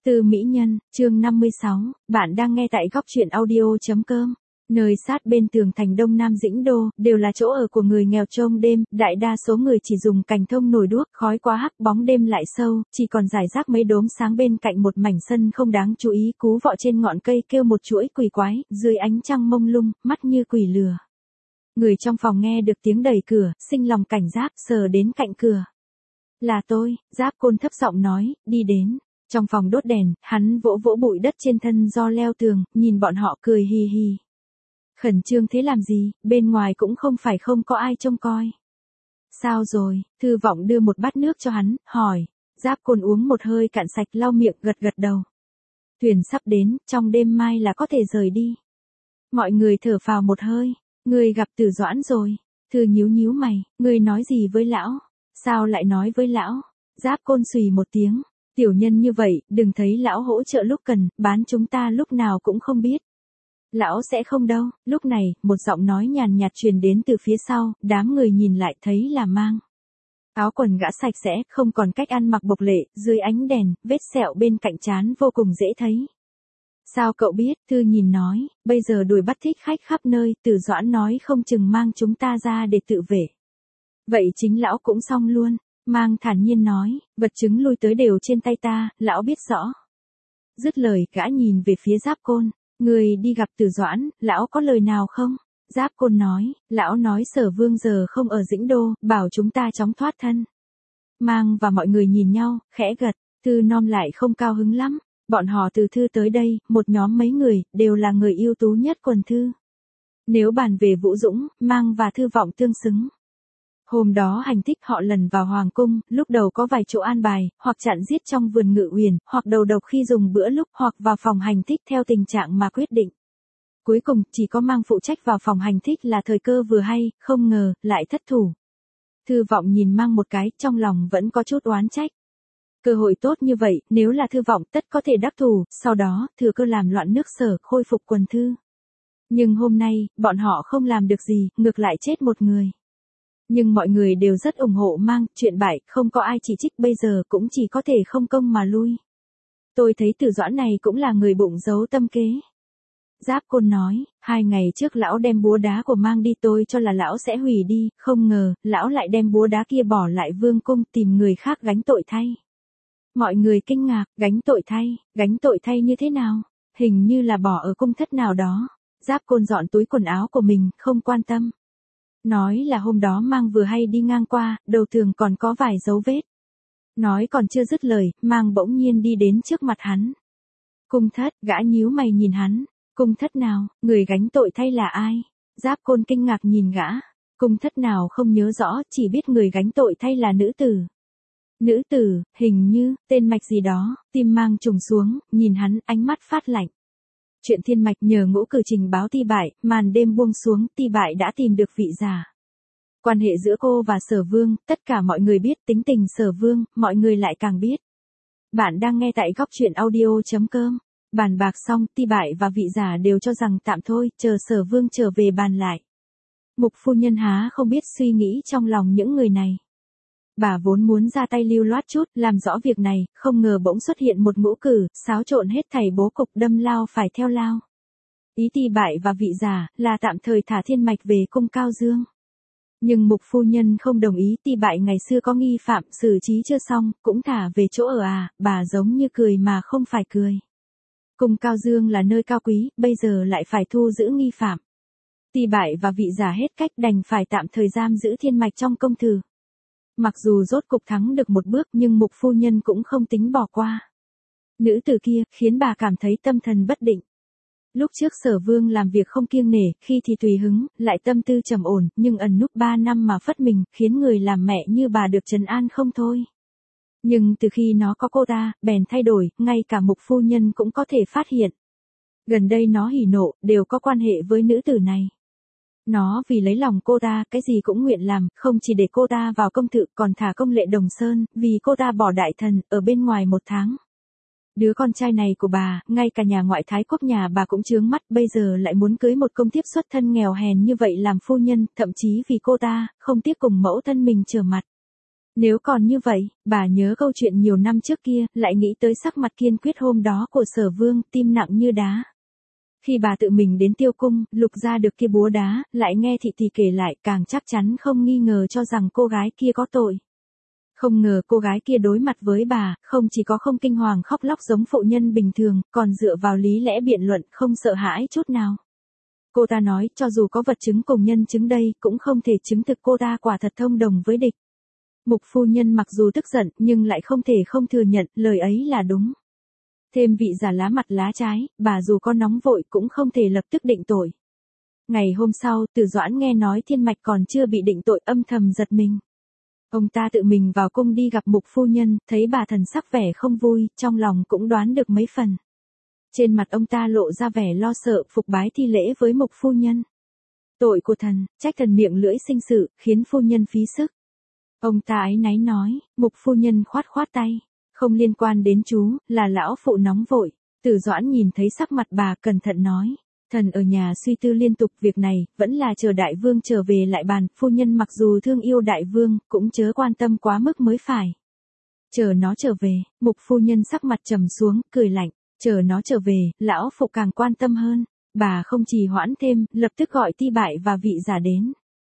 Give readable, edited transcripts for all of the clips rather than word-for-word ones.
Từ Mỹ Nhân, chương 56, bạn đang nghe tại góc truyện audio.com. Nơi sát bên tường thành Đông Nam Dĩnh Đô, đều là chỗ ở của người nghèo trông đêm, đại đa số người chỉ dùng cành thông nổi đuốc, khói quá hắc, bóng đêm lại sâu, chỉ còn rải rác mấy đốm sáng bên cạnh một mảnh sân không đáng chú ý, cú vọ trên ngọn cây kêu một chuỗi quỷ quái, dưới ánh trăng mông lung, mắt như quỷ lừa. Người trong phòng nghe được tiếng đẩy cửa, sinh lòng cảnh giác, sờ đến cạnh cửa. Là tôi, Giáp Côn thấp giọng nói, đi đến. Trong phòng đốt đèn, hắn vỗ vỗ bụi đất trên thân do leo tường, nhìn bọn họ cười hì hì. Khẩn trương thế làm gì, bên ngoài cũng không phải không có ai trông coi. Sao rồi, Thư Vọng đưa một bát nước cho hắn, hỏi. Giáp Côn uống một hơi cạn sạch lau miệng gật gật đầu. Thuyền sắp đến, trong đêm mai là có thể rời đi. Mọi người thở phào một hơi, người gặp Tử Doãn rồi. Thư nhíu nhíu mày, người nói gì với lão? Sao lại nói với lão? Giáp Côn xùy một tiếng. Tiểu nhân như vậy, đừng thấy lão hỗ trợ lúc cần, bán chúng ta lúc nào cũng không biết. Lão sẽ không đâu. Lúc này, một giọng nói nhàn nhạt truyền đến từ phía sau, đám người nhìn lại thấy là Mang. Áo quần gã sạch sẽ, không còn cách ăn mặc bộc lệ, dưới ánh đèn, vết sẹo bên cạnh trán vô cùng dễ thấy. Sao cậu biết? Thư nhìn nói, bây giờ đuổi bắt thích khách khắp nơi, Tử Doãn nói không chừng mang chúng ta ra để tự vệ. Vậy chính lão cũng xong luôn. Mang thản nhiên nói, vật chứng lui tới đều trên tay ta, lão biết rõ. Dứt lời, gã nhìn về phía Giáp Côn, người đi gặp Tử Doãn, lão có lời nào không? Giáp Côn nói, lão nói Sở Vương giờ không ở Dĩnh Đô, bảo chúng ta chóng thoát thân. Mang và mọi người nhìn nhau, khẽ gật, Thư Nom lại không cao hứng lắm, bọn họ từ Thư tới đây, một nhóm mấy người, đều là người ưu tú nhất quần Thư. Nếu bàn về Vũ Dũng, Mang và Thư Vọng tương xứng. Hôm đó hành thích họ lần vào hoàng cung, lúc đầu có vài chỗ an bài, hoặc chặn giết trong vườn Ngự Uyển, hoặc đầu độc khi dùng bữa lúc, hoặc vào phòng hành thích theo tình trạng mà quyết định. Cuối cùng, chỉ có Mang phụ trách vào phòng hành thích là thời cơ vừa hay, không ngờ, lại thất thủ. Thư Vọng nhìn Mang một cái, trong lòng vẫn có chút oán trách. Cơ hội tốt như vậy, nếu là Thư Vọng tất có thể đắc thủ, sau đó, thừa cơ làm loạn nước Sở, khôi phục quần Thư. Nhưng hôm nay, bọn họ không làm được gì, ngược lại chết một người. Nhưng mọi người đều rất ủng hộ Mang, chuyện bại, không có ai chỉ trích bây giờ cũng chỉ có thể không công mà lui. Tôi thấy Tử Doãn này cũng là người bụng giấu tâm kế. Giáp Côn nói, 2 ngày trước lão đem búa đá của Mang đi tôi cho là lão sẽ hủy đi, không ngờ, lão lại đem búa đá kia bỏ lại vương cung tìm người khác gánh tội thay. Mọi người kinh ngạc, gánh tội thay như thế nào? Hình như là bỏ ở cung thất nào đó. Giáp Côn dọn túi quần áo của mình, không quan tâm. Nói là hôm đó Mang vừa hay đi ngang qua, đầu tường còn có vài dấu vết. Nói còn chưa dứt lời, Mang bỗng nhiên đi đến trước mặt hắn. Cung thất, gã nhíu mày nhìn hắn. Cung thất nào, người gánh tội thay là ai? Giáp Côn kinh ngạc nhìn gã. Cung thất nào không nhớ rõ, chỉ biết người gánh tội thay là nữ tử. Nữ tử, hình như, tên Mạch gì đó, tim Mang trùng xuống, nhìn hắn, ánh mắt phát lạnh. Chuyện Thiên Mạch nhờ Ngũ Cử trình báo Ti Bại, màn đêm buông xuống, Ti Bại đã tìm được vị giả. Quan hệ giữa cô và Sở Vương, tất cả mọi người biết, tính tình Sở Vương, mọi người lại càng biết. Bạn đang nghe tại góc truyện audio.com. Bàn bạc xong, Ti Bại và vị giả đều cho rằng tạm thôi, chờ Sở Vương trở về bàn lại. Mục phu nhân há không biết suy nghĩ trong lòng những người này. Bà vốn muốn ra tay lưu loát chút, làm rõ việc này, không ngờ bỗng xuất hiện một Ngũ Cử, xáo trộn hết thảy bố cục, đâm lao phải theo lao. Ý Ti Bại và vị giả, là tạm thời thả Thiên Mạch về cung Cao Dương. Nhưng mục phu nhân không đồng ý, Ti Bại ngày xưa có nghi phạm, xử trí chưa xong, cũng thả về chỗ ở bà giống như cười mà không phải cười. Cung Cao Dương là nơi cao quý, bây giờ lại phải thu giữ nghi phạm. Ti Bại và vị giả hết cách đành phải tạm thời giam giữ Thiên Mạch trong công thử. Mặc dù rốt cục thắng được một bước nhưng mục phu nhân cũng không tính bỏ qua. Nữ tử kia, khiến bà cảm thấy tâm thần bất định. Lúc trước Sở Vương làm việc không kiêng nể, khi thì tùy hứng, lại tâm tư trầm ổn, nhưng ẩn núp 3 năm mà phất mình, khiến người làm mẹ như bà được trấn an không thôi. Nhưng từ khi nó có cô ta, bèn thay đổi, ngay cả mục phu nhân cũng có thể phát hiện. Gần đây nó hỉ nộ, đều có quan hệ với nữ tử này. Nó vì lấy lòng cô ta, cái gì cũng nguyện làm, không chỉ để cô ta vào công thự, còn thả công lệ Đồng Sơn, vì cô ta bỏ đại thần, ở bên ngoài 1 tháng. Đứa con trai này của bà, ngay cả nhà ngoại thái quốc nhà bà cũng chướng mắt, bây giờ lại muốn cưới một công thiếp xuất thân nghèo hèn như vậy làm phu nhân, thậm chí vì cô ta, không tiếc cùng mẫu thân mình trở mặt. Nếu còn như vậy, bà nhớ câu chuyện nhiều năm trước kia, lại nghĩ tới sắc mặt kiên quyết hôm đó của Sở Vương, tim nặng như đá. Khi bà tự mình đến Tiêu Cung, lục ra được kia búa đá, lại nghe thị tỷ kể lại, càng chắc chắn không nghi ngờ cho rằng cô gái kia có tội. Không ngờ cô gái kia đối mặt với bà, không chỉ có không kinh hoàng khóc lóc giống phụ nhân bình thường, còn dựa vào lý lẽ biện luận không sợ hãi chút nào. Cô ta nói, cho dù có vật chứng cùng nhân chứng đây, cũng không thể chứng thực cô ta quả thật thông đồng với địch. Mục phu nhân mặc dù tức giận, nhưng lại không thể không thừa nhận, lời ấy là đúng. Thêm vị giả lá mặt lá trái, bà dù có nóng vội cũng không thể lập tức định tội. Ngày hôm sau, Từ Doãn nghe nói Thiên Mạch còn chưa bị định tội, âm thầm giật mình. Ông ta tự mình vào cung đi gặp mục phu nhân, thấy bà thần sắc vẻ không vui, trong lòng cũng đoán được mấy phần. Trên mặt ông ta lộ ra vẻ lo sợ, phục bái thi lễ với mục phu nhân. Tội của thần, trách thần miệng lưỡi sinh sự, khiến phu nhân phí sức. Ông ta áy náy nói, mục phu nhân khoát khoát tay. Không liên quan đến chú, là lão phụ nóng vội. Từ Doãn nhìn thấy sắc mặt bà, cẩn thận nói. Thần ở nhà suy tư liên tục việc này, vẫn là chờ đại vương trở về lại bàn, phu nhân mặc dù thương yêu đại vương, cũng chớ quan tâm quá mức mới phải. Chờ nó trở về, mục phu nhân sắc mặt trầm xuống, cười lạnh, chờ nó trở về, lão phụ càng quan tâm hơn. Bà không trì hoãn thêm, lập tức gọi Ti Bại và vị giả đến.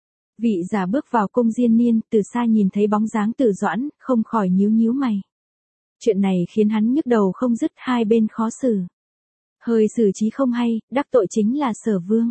Vị giả bước vào cung Diên Niên, từ xa nhìn thấy bóng dáng Từ Doãn, không khỏi nhíu nhíu mày. Chuyện này khiến hắn nhức đầu không dứt, hai bên khó xử. Hơi xử trí không hay, đắc tội chính là Sở Vương.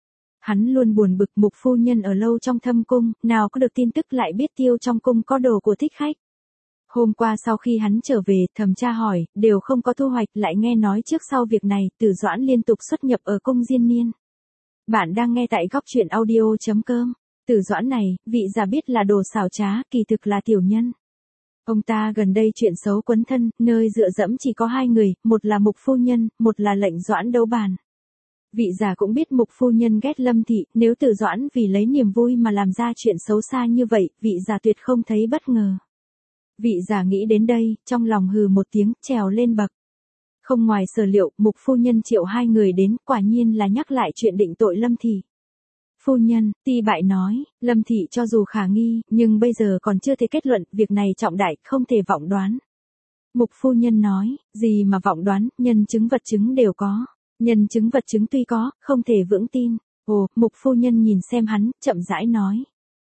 Hắn luôn buồn bực, mục phu nhân ở lâu trong thâm cung, nào có được tin tức lại biết Tiêu trong cung có đồ của thích khách. Hôm qua sau khi hắn trở về, thẩm tra hỏi, đều không có thu hoạch, lại nghe nói trước sau việc này, Từ Doãn liên tục xuất nhập ở cung Diên Niên. Bạn đang nghe tại góc truyện audio.com. Từ Doãn này, vị giả biết là đồ xảo trá, kỳ thực là tiểu nhân. Ông ta gần đây chuyện xấu quấn thân, nơi dựa dẫm chỉ có hai người, một là mục phu nhân, một là Lệnh Doãn đấu bàn. Vị giả cũng biết mục phu nhân ghét Lâm Thị, nếu Từ Doãn vì lấy niềm vui mà làm ra chuyện xấu xa như vậy, vị giả tuyệt không thấy bất ngờ. Vị giả nghĩ đến đây, trong lòng hừ một tiếng, trèo lên bậc. Không ngoài sở liệu, mục phu nhân triệu hai người đến, quả nhiên là nhắc lại chuyện định tội Lâm Thị. Phu nhân, Ti Bại nói, Lâm Thị cho dù khả nghi, nhưng bây giờ còn chưa thể kết luận, việc này trọng đại, không thể vọng đoán. Mục phu nhân nói, gì mà vọng đoán, nhân chứng vật chứng đều có. Nhân chứng vật chứng tuy có, không thể vững tin. Ồ, mục phu nhân nhìn xem hắn, chậm rãi nói.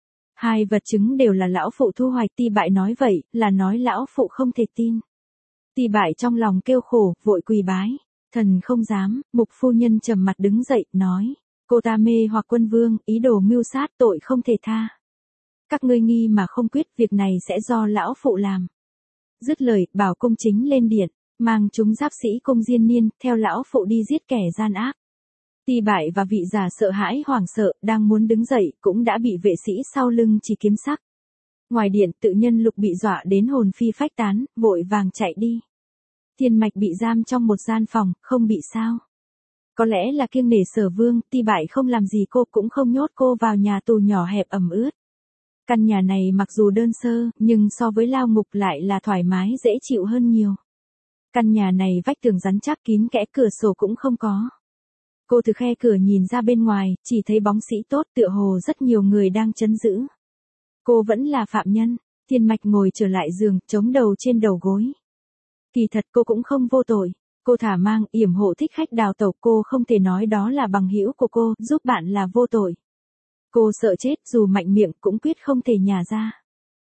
Hai vật chứng đều là lão phụ thu hoạch. Ti Bại nói vậy, là nói lão phụ không thể tin. Ti Bại trong lòng kêu khổ, vội quỳ bái. Thần không dám, mục phu nhân trầm mặt đứng dậy, nói. Cô ta mê hoặc quân vương, ý đồ mưu sát, tội không thể tha. Các ngươi nghi mà không quyết, việc này sẽ do lão phụ làm. Dứt lời, bảo công chính lên điện, mang chúng giáp sĩ cung Diên Niên, theo lão phụ đi giết kẻ gian ác. Ti Bại và vị giả sợ hãi hoảng sợ, đang muốn đứng dậy, cũng đã bị vệ sĩ sau lưng chỉ kiếm sắc. Ngoài điện, tự nhân Lục bị dọa đến hồn phi phách tán, vội vàng chạy đi. Thiên Mạch bị giam trong một gian phòng, không bị sao. Có lẽ là kiêng nể Sở Vương, Ti Bại không làm gì cô, cũng không nhốt cô vào nhà tù nhỏ hẹp ẩm ướt. Căn nhà này mặc dù đơn sơ, nhưng so với lao ngục lại là thoải mái dễ chịu hơn nhiều. Căn nhà này vách tường rắn chắc kín kẽ, cửa sổ cũng không có. Cô từ khe cửa nhìn ra bên ngoài, chỉ thấy bóng sĩ tốt, tựa hồ rất nhiều người đang trấn giữ. Cô vẫn là phạm nhân. Thiên Mạch ngồi trở lại giường, chống đầu trên đầu gối. Kỳ thật cô cũng không vô tội. Cô thả mang, yểm hộ thích khách đào tẩu, cô không thể nói đó là bằng hữu của cô, giúp bạn là vô tội. Cô sợ chết, dù mạnh miệng cũng quyết không thể nhả ra.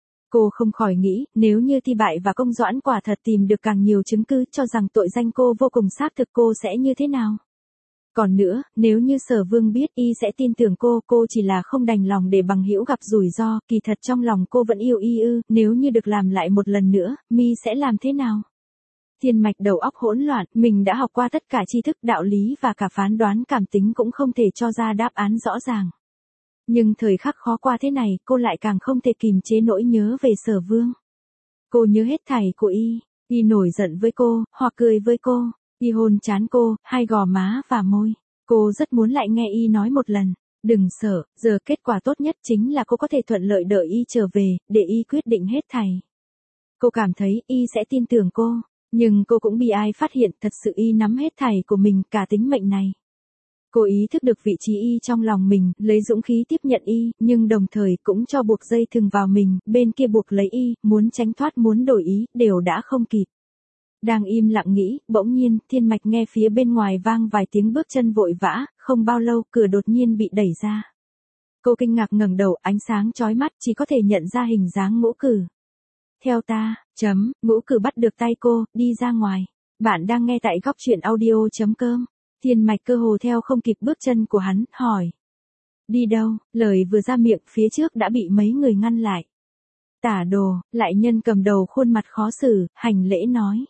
Cô không khỏi nghĩ, nếu như Ti Bại và Công Doãn quả thật tìm được càng nhiều chứng cứ cho rằng tội danh cô vô cùng xác thực, cô sẽ như thế nào? Còn nữa, nếu như Sở Vương biết, y sẽ tin tưởng cô chỉ là không đành lòng để bằng hữu gặp rủi ro, kỳ thật trong lòng cô vẫn yêu y ư, nếu như được làm lại một lần nữa, mi sẽ làm thế nào? Thiên Mạch đầu óc hỗn loạn, mình đã học qua tất cả tri thức đạo lý và cả phán đoán cảm tính cũng không thể cho ra đáp án rõ ràng. Nhưng thời khắc khó qua thế này, cô lại càng không thể kìm chế nỗi nhớ về Sở Vương. Cô nhớ hết thảy của y nổi giận với cô, hoặc cười với cô, y hôn trán cô, hai gò má và môi. Cô rất muốn lại nghe y nói một lần, đừng sợ, giờ kết quả tốt nhất chính là cô có thể thuận lợi đợi y trở về, để y quyết định hết thảy. Cô cảm thấy y sẽ tin tưởng cô, nhưng cô cũng bị ai phát hiện thật sự y nắm hết thảy của mình, cả tính mệnh này. Cô ý thức được vị trí y trong lòng mình, lấy dũng khí tiếp nhận y, nhưng đồng thời cũng cho buộc dây thừng vào mình, bên kia buộc lấy y, muốn tránh thoát muốn đổi ý, đều đã không kịp. Đang im lặng nghĩ, bỗng nhiên, Thiên Mạch nghe phía bên ngoài vang vài tiếng bước chân vội vã, không bao lâu, cửa đột nhiên bị đẩy ra. Cô kinh ngạc ngẩng đầu, ánh sáng chói mắt, chỉ có thể nhận ra hình dáng Ngũ Cử. Theo ta, Ngũ Cử bắt được tay cô, đi ra ngoài. Bạn đang nghe tại góc truyện audio.com. Thiên Mạch cơ hồ theo không kịp bước chân của hắn, hỏi. Đi đâu? Lời vừa ra miệng, phía trước đã bị mấy người ngăn lại. Tả Đồ, lại nhân cầm đầu khuôn mặt khó xử, hành lễ nói.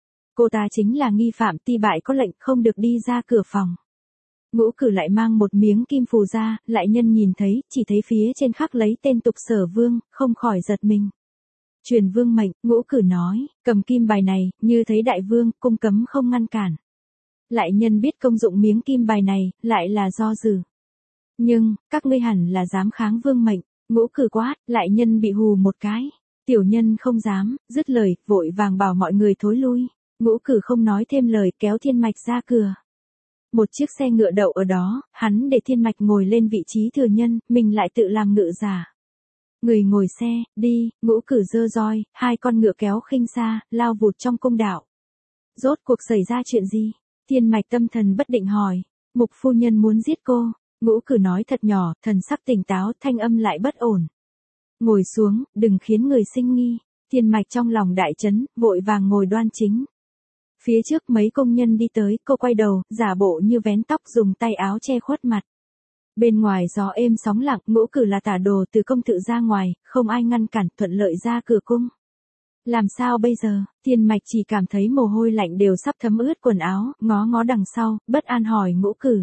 Cô ta chính là nghi phạm, ti bại có lệnh không được đi ra cửa phòng. Ngũ Cử lại mang một miếng kim phù ra, lại nhân nhìn thấy, chỉ thấy phía trên khắc lấy tên Tục Sở Vương, không khỏi giật mình. Truyền vương mệnh, Ngũ Cử nói, cầm kim bài này, như thấy đại vương, cung cấm không ngăn cản. Lại nhân biết công dụng miếng kim bài này, lại là do dự. Nhưng, các ngươi hẳn là dám kháng vương mệnh, Ngũ Cử quát, lại nhân bị hù một cái. Tiểu nhân không dám, dứt lời, vội vàng bảo mọi người thối lui. Ngũ Cử không nói thêm lời, kéo Thiên Mạch ra cửa. Một chiếc xe ngựa đậu ở đó, hắn để Thiên Mạch ngồi lên vị trí thừa nhân, mình lại tự làm ngựa giả. Người ngồi xe, đi, Ngũ Cử giơ roi, hai con ngựa kéo khinh xa, lao vụt trong cung đạo. Rốt cuộc xảy ra chuyện gì? Thiên Mạch tâm thần bất định hỏi. Mục phu nhân muốn giết cô. Ngũ Cử nói thật nhỏ, thần sắc tỉnh táo, thanh âm lại bất ổn. Ngồi xuống, đừng khiến người sinh nghi. Thiên Mạch trong lòng đại chấn, vội vàng ngồi đoan chính. Phía trước mấy công nhân đi tới, cô quay đầu, giả bộ như vén tóc dùng tay áo che khuất mặt. Bên ngoài gió êm sóng lặng, Ngũ Cử là Tả Đồ từ công tự ra ngoài, không ai ngăn cản, thuận lợi ra cửa cung. Làm sao bây giờ? Thiên Mạch chỉ cảm thấy mồ hôi lạnh đều sắp thấm ướt quần áo, ngó ngó đằng sau, bất an hỏi Ngũ Cử.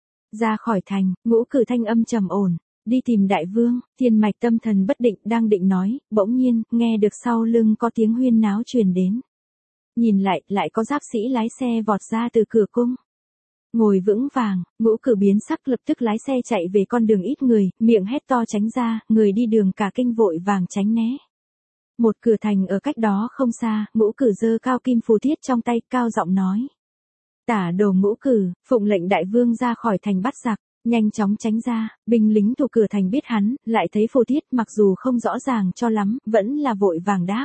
Ra khỏi thành, Ngũ Cử thanh âm trầm ổn, đi tìm đại vương. Thiên Mạch tâm thần bất định, đang định nói, bỗng nhiên, nghe được sau lưng có tiếng huyên náo truyền đến. Nhìn lại có giáp sĩ lái xe vọt ra từ cửa cung. Ngồi vững vàng, Ngũ Cử biến sắc, lập tức lái xe chạy về con đường ít người, miệng hét to tránh ra, người đi đường cả kinh vội vàng tránh né. Một cửa thành ở cách đó không xa, Ngũ Cử giơ cao kim phù thiết trong tay, cao giọng nói. Tả Đồ Ngũ Cử, phụng lệnh đại vương ra khỏi thành bắt giặc, nhanh chóng tránh ra. Binh lính thủ cửa thành biết hắn, lại thấy phù thiết, mặc dù không rõ ràng cho lắm, vẫn là vội vàng đáp.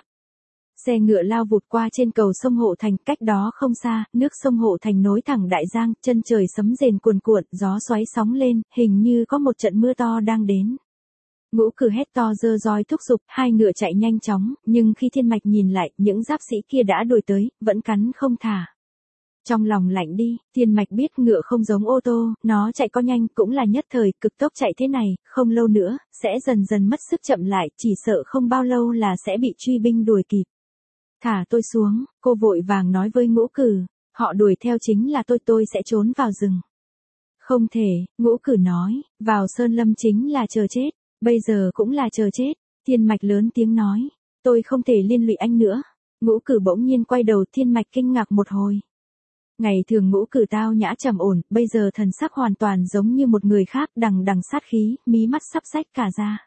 Xe ngựa lao vụt qua trên cầu sông Hộ Thành, cách đó không xa, nước sông Hộ Thành nối thẳng đại giang, chân trời sấm rền cuồn cuộn, gió xoáy sóng lên, hình như có một trận mưa to đang đến. Ngũ Cử hét to giơ roi thúc giục, hai ngựa chạy nhanh chóng, nhưng khi Thiên Mạch nhìn lại, những giáp sĩ kia đã đuổi tới, vẫn cắn không thả. Trong lòng lạnh đi, Thiên Mạch biết ngựa không giống ô tô, nó chạy có nhanh cũng là nhất thời, cực tốc chạy thế này, không lâu nữa, sẽ dần dần mất sức chậm lại, chỉ sợ không bao lâu là sẽ bị truy binh đuổi kịp. Thả tôi xuống, cô vội vàng nói với Ngũ Cử, họ đuổi theo chính là tôi sẽ trốn vào rừng. Không thể, Ngũ Cử nói, vào sơn lâm chính là chờ chết, bây giờ cũng là chờ chết. Thiên Mạch lớn tiếng nói, tôi không thể liên lụy anh nữa. Ngũ Cử bỗng nhiên quay đầu, Thiên Mạch kinh ngạc một hồi. Ngày thường Ngũ Cử tao nhã trầm ổn, bây giờ thần sắc hoàn toàn giống như một người khác, đằng sát khí, mí mắt sắp rách cả ra.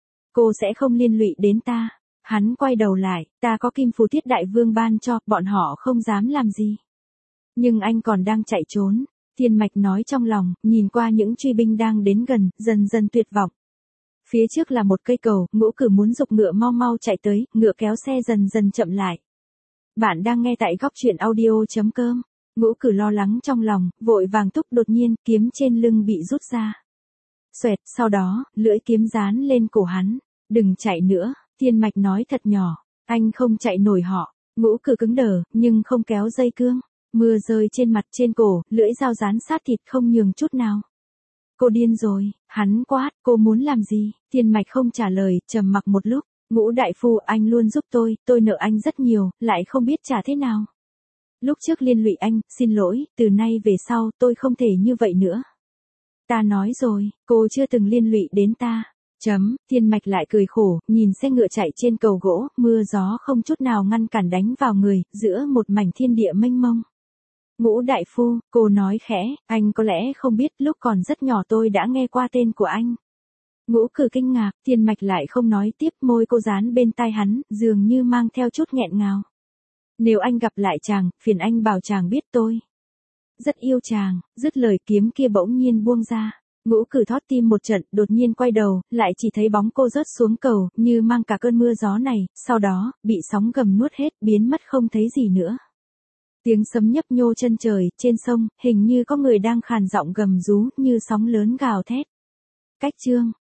Cô sẽ không liên lụy đến ta. Hắn quay đầu lại, ta có kim phù thiết đại vương ban cho, bọn họ không dám làm gì. Nhưng anh còn đang chạy trốn. Thiên Mạch nói trong lòng, nhìn qua những truy binh đang đến gần, dần dần tuyệt vọng. Phía trước là một cây cầu, Ngũ Cử muốn giục ngựa mau mau chạy tới, ngựa kéo xe dần dần chậm lại. Bạn đang nghe tại góc truyện audio.com. Ngũ Cử lo lắng trong lòng, vội vàng thúc, đột nhiên, kiếm trên lưng bị rút ra. Xoẹt, sau đó, lưỡi kiếm dán lên cổ hắn. Đừng chạy nữa. Thiên Mạch nói thật nhỏ, anh không chạy nổi họ. Ngũ Cử cứng đờ, nhưng không kéo dây cương. Mưa rơi trên mặt trên cổ, lưỡi dao dán sát thịt không nhường chút nào. Cô điên rồi, hắn quát, cô muốn làm gì? Thiên Mạch không trả lời, trầm mặc một lúc. Ngũ đại phu, anh luôn giúp tôi nợ anh rất nhiều, lại không biết trả thế nào. Lúc trước liên lụy anh, xin lỗi, từ nay về sau tôi không thể như vậy nữa. Ta nói rồi, cô chưa từng liên lụy đến ta. Thiên Mạch lại cười khổ, nhìn xe ngựa chạy trên cầu gỗ, mưa gió không chút nào ngăn cản đánh vào người, giữa một mảnh thiên địa mênh mông. Ngũ đại phu, cô nói khẽ, anh có lẽ không biết, lúc còn rất nhỏ tôi đã nghe qua tên của anh. Ngũ Cử kinh ngạc, Thiên Mạch lại không nói tiếp, môi cô dán bên tai hắn, dường như mang theo chút nghẹn ngào. Nếu anh gặp lại chàng, phiền anh bảo chàng biết tôi. rất yêu chàng, dứt lời kiếm kia bỗng nhiên buông ra. Ngũ Cử thót tim một trận, đột nhiên quay đầu, lại chỉ thấy bóng cô rớt xuống cầu, như mang cả cơn mưa gió này, sau đó, bị sóng gầm nuốt hết, biến mất không thấy gì nữa. Tiếng sấm nhấp nhô chân trời, trên sông, hình như có người đang khàn giọng gầm rú, như sóng lớn gào thét. Cách chương